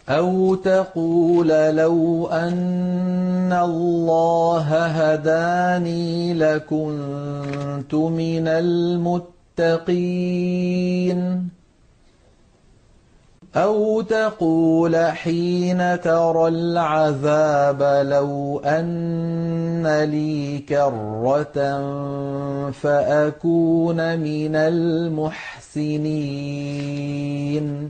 أو تقول لو أن الله هداني لكنت من المتقين. أو تقول حين ترى العذاب لو أن لي كرة فأكون من المحسنين.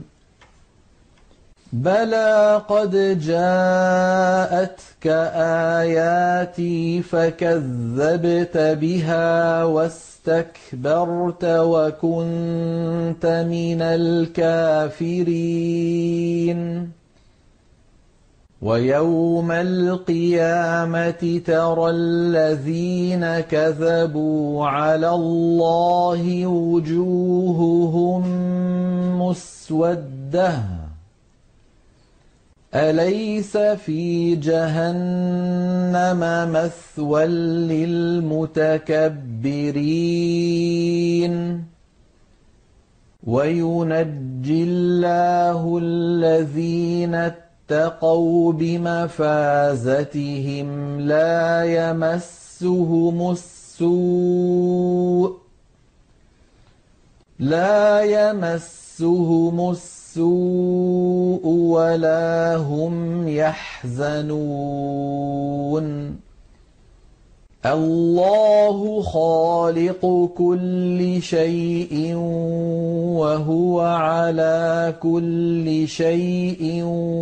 بلى قد جاءتك آياتي فكذبت بها واستكبرت وكنت من الكافرين. ويوم القيامة ترى الذين كذبوا على الله وجوههم مسودة أليس في جهنم مثوى للمتكبرين. وينجي الله الذين اتقوا بمفازتهم لا يمسهم السوء ولا هم يحزنون. الله خالق كل شيء وهو على كل شيء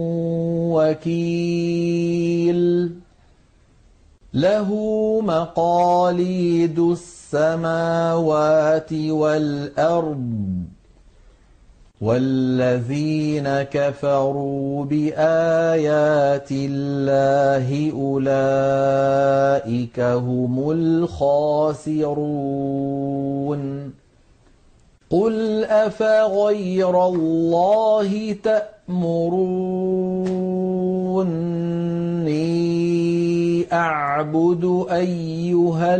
وكيل. له مقاليد السماوات والأرض والذين كفروا بآيات الله أولئك هم الخاسرون. قل أفغير الله تأمروني أعبد أيها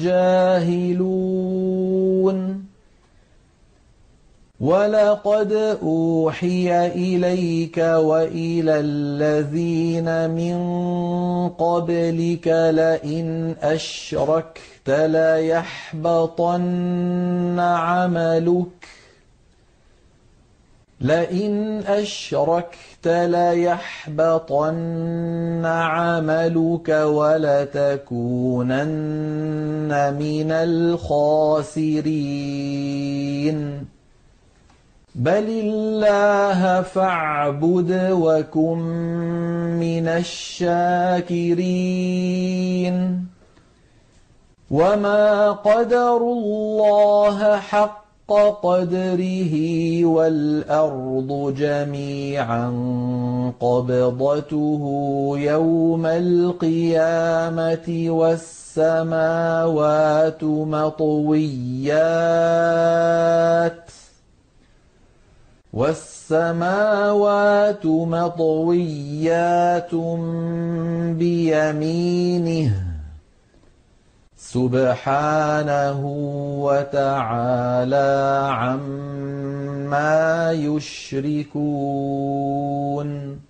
الجاهلون. ولقد أوحي إليك وإلى الذين من قبلك لئن أشركت ليحبطن عملك ولتكونن من الخاسرين. بل الله فاعبد وكن من الشاكرين. وما قدروا الله حق قدره والأرض جميعا قبضته يوم القيامة والسماوات مطويات بيمينه سبحانه وتعالى عما يشركون.